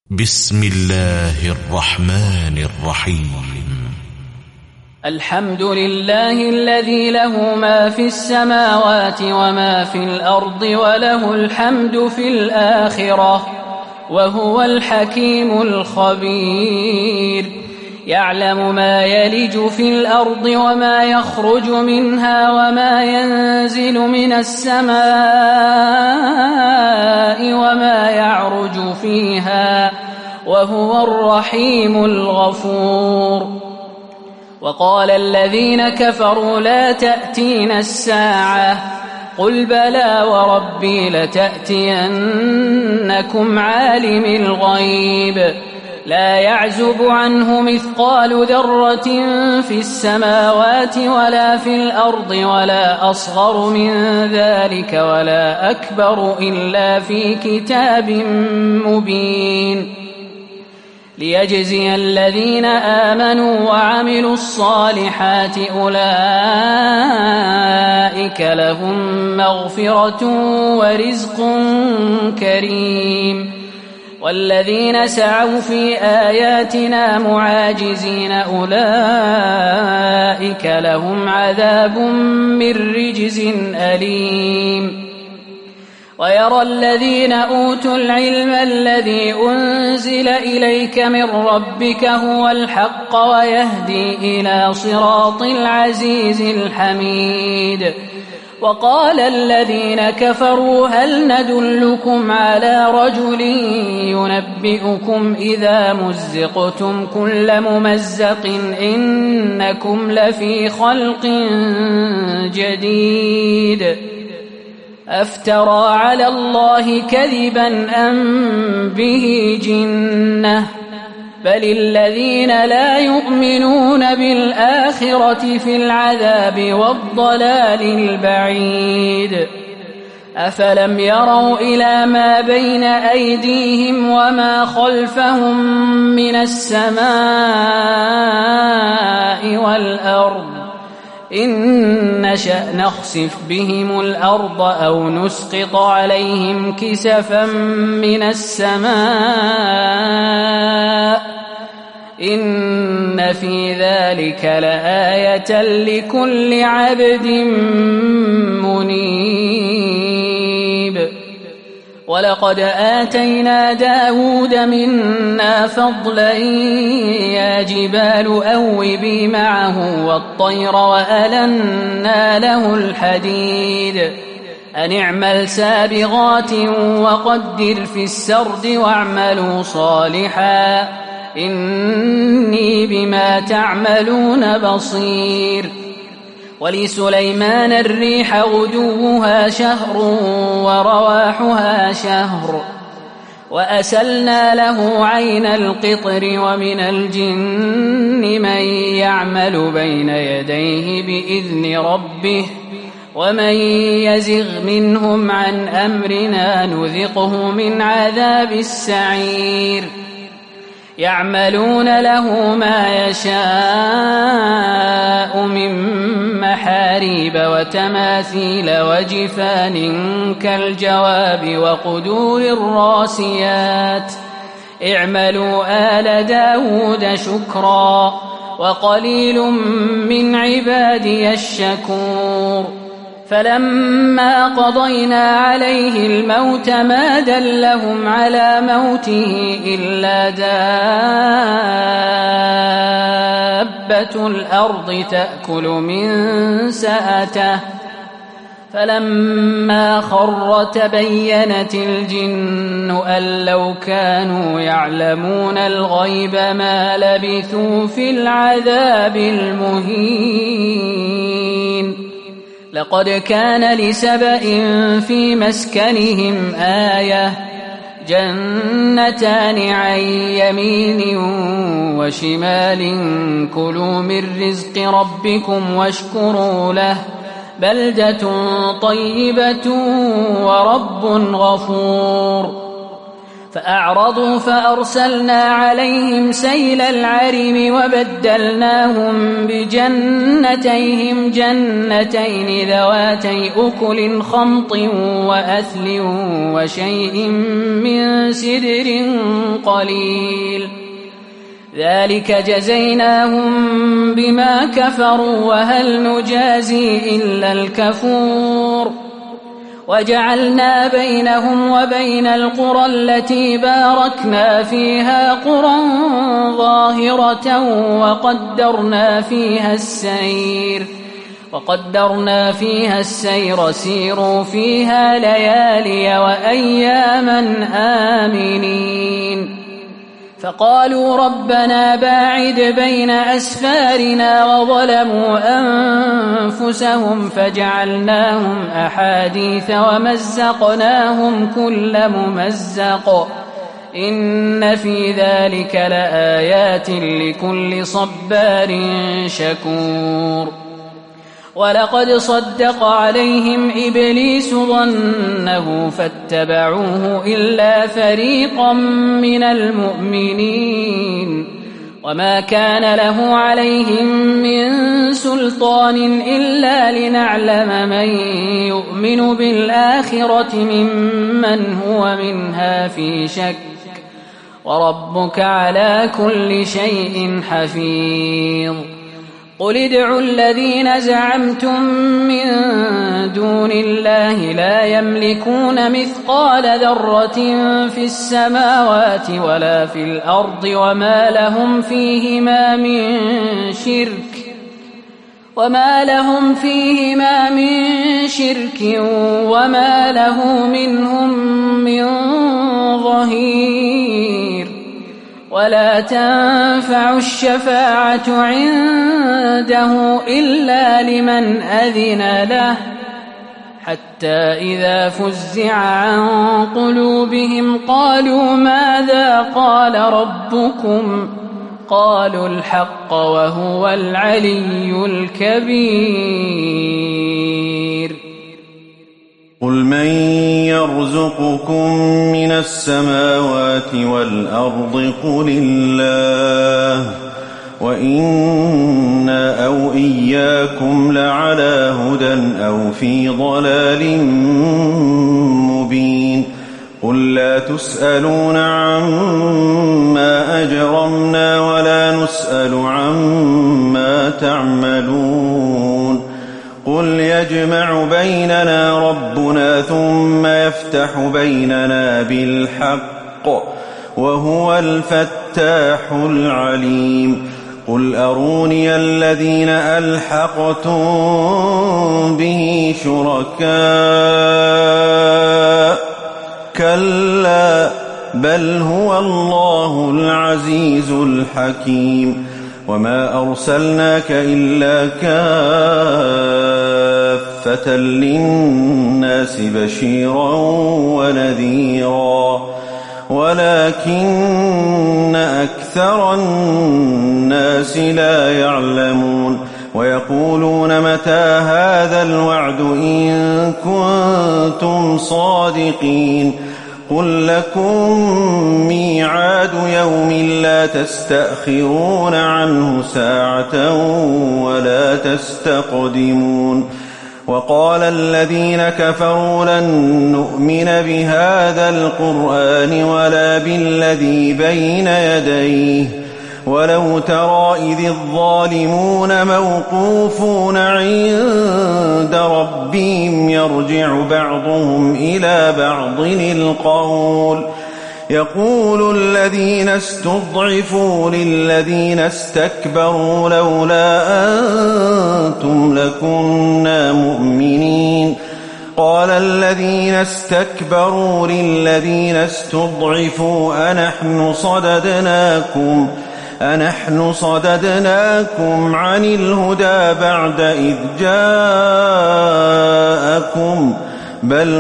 بسم الله الرحمن الرحيم. الحمد لله الذي له ما في السماوات وما في الأرض وله الحمد في الآخرة وهو الحكيم الخبير. يعلم ما يلج في الأرض وما يخرج منها وما ينزل من السماء وما يعرج فيها وهو الرحيم الغفور. وقال الذين كفروا لا تأتينا الساعة قل بلى وربي لتأتينكم عالم الغيب لا يعزب عنه مثقال ذرة في السماوات ولا في الأرض ولا أصغر من ذلك ولا أكبر إلا في كتاب مبين ليجزي الذين آمنوا وعملوا الصالحات أولئك لهم مغفرة ورزق كريم. والذين سعوا في آياتنا معاجزين أولئك لهم عذاب من رجز أليم. ويرى الذين أوتوا العلم الذي أنزل إليك من ربك هو الحق ويهدي إلى صراط العزيز الحميد. وقال الذين كفروا هل ندلكم على رجل ينبئكم إذا مزقتم كل ممزق إنكم لفي خلق جديد أفترى على الله كذبا أم به جنة بل الذين لا يؤمنون بالآخرة في العذاب والضلال البعيد. أفلم يروا إلى ما بين أيديهم وما خلفهم من السماء والأرض إن نشأ نخسف بهم الأرض أو نسقط عليهم كسفا من السماء إن في ذلك لآية لكل عبد منيب. ولقد آتينا داود منا فضلا يا جبال أوبي معه والطير وألنا له الحديد أن اعمل سابغات وقدر في السرد واعملوا صالحا إني بما تعملون بصير. ولسليمان الريح غدوها شهر ورواحها شهر وأسلنا له عين القطر ومن الجن من يعمل بين يديه بإذن ربه ومن يزغ منهم عن أمرنا نذقه من عذاب السعير. يعملون له ما يشاء من محاريب وتماثيل وجفان كالجواب وقدور الراسيات اعملوا آل داود شكرا وقليل من عبادي الشكور. فلما قضينا عليه الموت ما دلهم على موته إلا دابة الأرض تأكل من سأته فلما خر تبينت الجن أن لو كانوا يعلمون الغيب ما لبثوا في العذاب المهين. لقد كان لسبإ في مسكنهم آية جنتان عن يمين وشمال كلوا من رزق ربكم واشكروا له بلدة طيبة ورب غفور. فأعرضوا فأرسلنا عليهم سيل العرم وبدلناهم بجنتيهم جنتين ذواتي أكل خمط وأثل وشيء من سدر قليل ذلك جزيناهم بما كفروا وهل نجازي إلا الكفور وجعلنا بينهم وبين القرى التي باركنا فيها قرى ظاهرة وقدرنا فيها السير سيروا فيها ليالي وأياما آمنين فقالوا ربنا باعد بين أسفارنا وظلموا أنفسهم فجعلناهم أحاديث ومزقناهم كل ممزق إن في ذلك لآيات لكل صبار شكور ولقد صدق عليهم إبليس ظنه فاتبعوه إلا فريقا من المؤمنين وما كان له عليهم من سلطان إلا لنعلم من يؤمن بالآخرة ممن هو منها في شك وربك على كل شيء حفيظ قل ادعوا الذين زعمتم من دون الله لا يملكون مثقال ذرة في السماوات ولا في الأرض وما لهم فيهما من شرك وما له منهم من ظهير ولا تنفع الشفاعة عنده إلا لمن أذن له حتى إذا فزع عن قلوبهم قالوا ماذا قال ربكم قالوا الحق وهو العلي الكبير قل من يرزقكم من السماوات والأرض قل الله وإنا أو إياكم لعلى هدى أو في ضلال مبين قل لا تسألون عما أجرمنا ولا نسأل عما تعملون قل يجمع بيننا ربنا ثم يفتح بيننا بالحق وهو الفتاح العليم قل أروني الذين ألحقتم به شركاء كلا بل هو الله العزيز الحكيم وما أرسلناك إلا كافة للناس بشيرا ونذيرا ولكن أكثر الناس لا يعلمون ويقولون متى هذا الوعد إن كنتم صادقين قل لكم ميعاد يوم لا تستأخرون عنه ساعة ولا تستقدمون وقال الذين كفروا لن نؤمن بهذا القرآن ولا بالذي بين يديه ولو ترى إذ الظالمون موقوفون عند ربهم يرجع بعضهم إلى بعض القول يقول الذين استضعفوا للذين استكبروا لولا أنتم لكنا مؤمنين قال الذين استكبروا للذين استضعفوا أنحن صددناكم عن الهدى بعد إذ جاءكم بل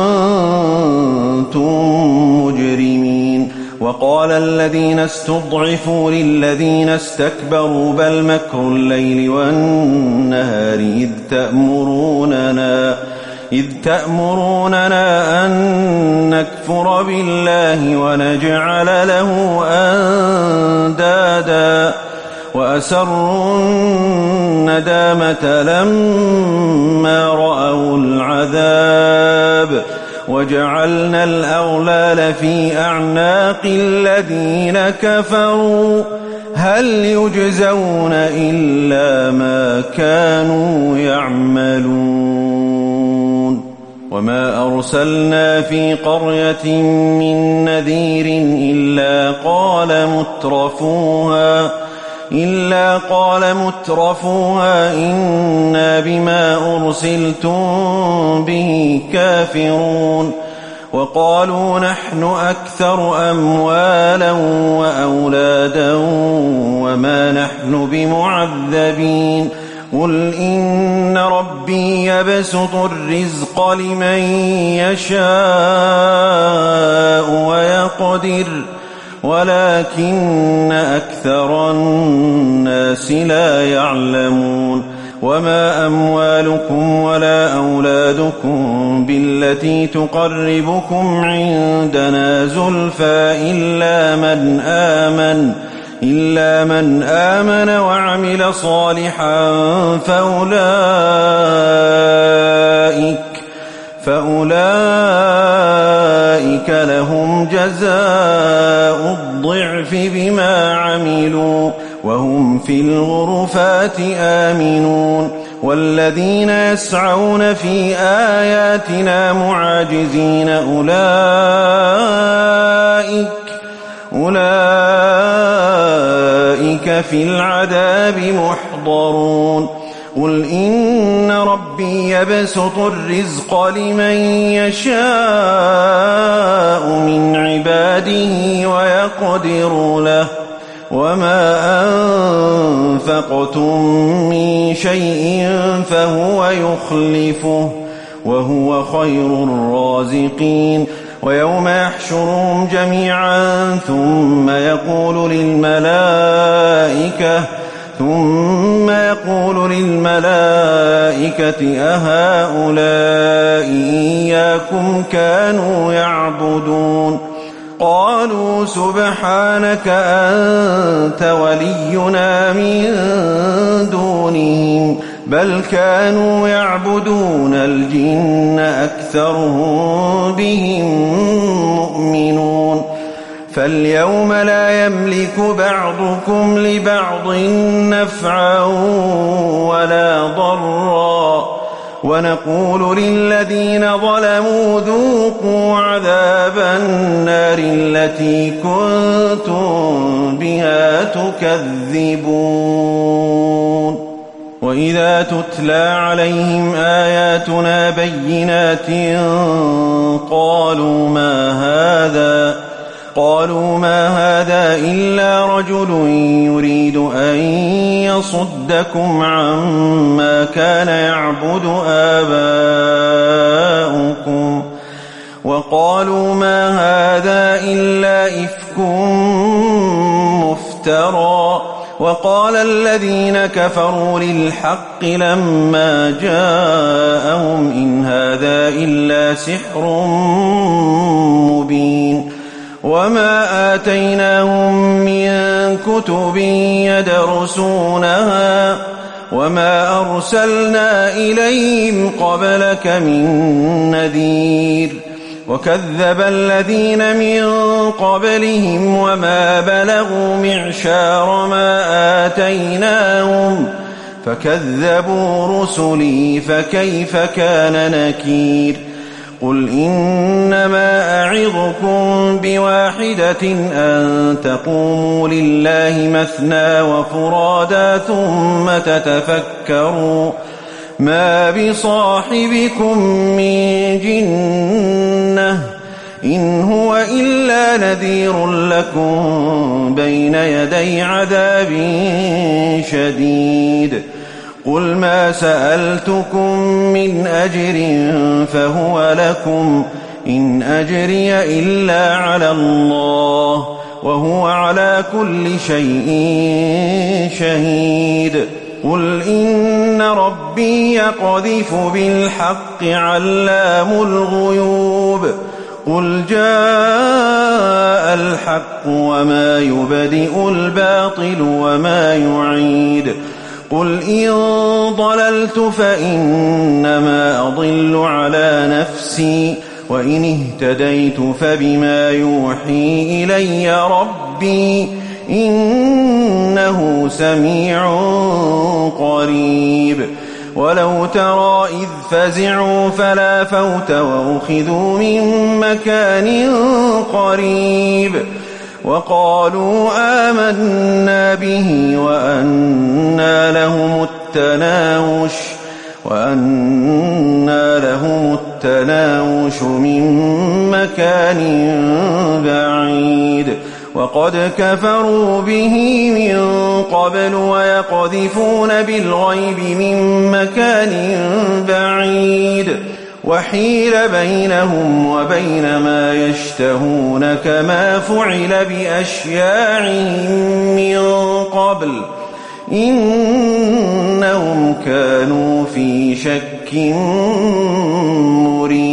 كنتم مجرمين وقال الذين استضعفوا للذين استكبروا بل مكر الليل والنهار إذ تأمروننا أن نكفر بالله ونجعل له أندادا وأسروا الندامة لما رأوا العذاب وجعلنا الأغلال في أعناق الذين كفروا هل يجزون إلا ما كانوا يعملون وما أرسلنا في قرية من نذير إلا قال مترفوها إنا بما أرسلتم به كافرون وقالوا نحن أكثر أموالا وأولادا وما نحن بمعذبين قل إن ربي يبسط الرزق لمن يشاء ويقدر ولكن أكثر الناس لا يعلمون وما أموالكم ولا أولادكم بالتي تقربكم عندنا زلفى إلا من آمن وعمل صالحا فأولئك لهم جزاء الضعف بما عملوا وهم في الغرفات آمنون والذين يسعون في آياتنا معاجزين أولئك في العذاب محضرون قل إن ربي يبسط الرزق لمن يشاء من عباده ويقدر له وما أنفقتم من شيء فهو يخلفه وهو خير الرازقين ويوم يحشرهم جميعا ثم يقول للملائكة أهؤلاء إياكم كانوا يعبدون قالوا سبحانك أنت ولينا من دونهم بل كانوا يعبدون الجن أكثرهم بهم مؤمنون فاليوم لا يملك بعضكم لبعض نفعا ولا ضرا ونقول للذين ظلموا ذوقوا عذاب النار التي كنتم بها تكذبون وإذا تتلى عليهم آياتنا بينات قالوا ما هذا إلا رجل يريد أن يصدكم عما كان يعبد آباؤكم وقالوا ما هذا إلا إفك مفترى وقال الذين كفروا للحق لما جاءهم إن هذا إلا سحر مبين وما آتيناهم من كتب يدرسونها وما أرسلنا إليهم قبلك من نذير وكذب الذين من قبلهم وما بلغوا معشار ما آتيناهم فكذبوا رسلي فكيف كان نكير قل إنما أعظكم بواحدة أن تقوموا لله مثنى وفرادا ثم تتفكروا ما بصاحبكم من جنة إن هو إلا نذير لكم بين يدي عذاب شديد قل ما سألتكم من أجر فهو لكم إن أجري إلا على الله وهو على كل شيء شهيد قل إن ربي يقذف بالحق علام الغيوب قل جاء الحق وما يبدئ الباطل وما يعيد قل إن ضللت فإنما أضل على نفسي وإن اهتديت فبما يوحي إلي ربي إنه سميع قريب ولو ترى إذ فزعوا فلا فوت وأخذوا من مكان قريب وقالوا آمنا به وأنى لهم التناوش من مكان بعيد وقد كفروا به من قبل ويقذفون بالغيب من مكان بعيد وحيل بينهم وبين ما يشتهون كما فعل بأشياعهم من قبل إنهم كانوا في شك مريب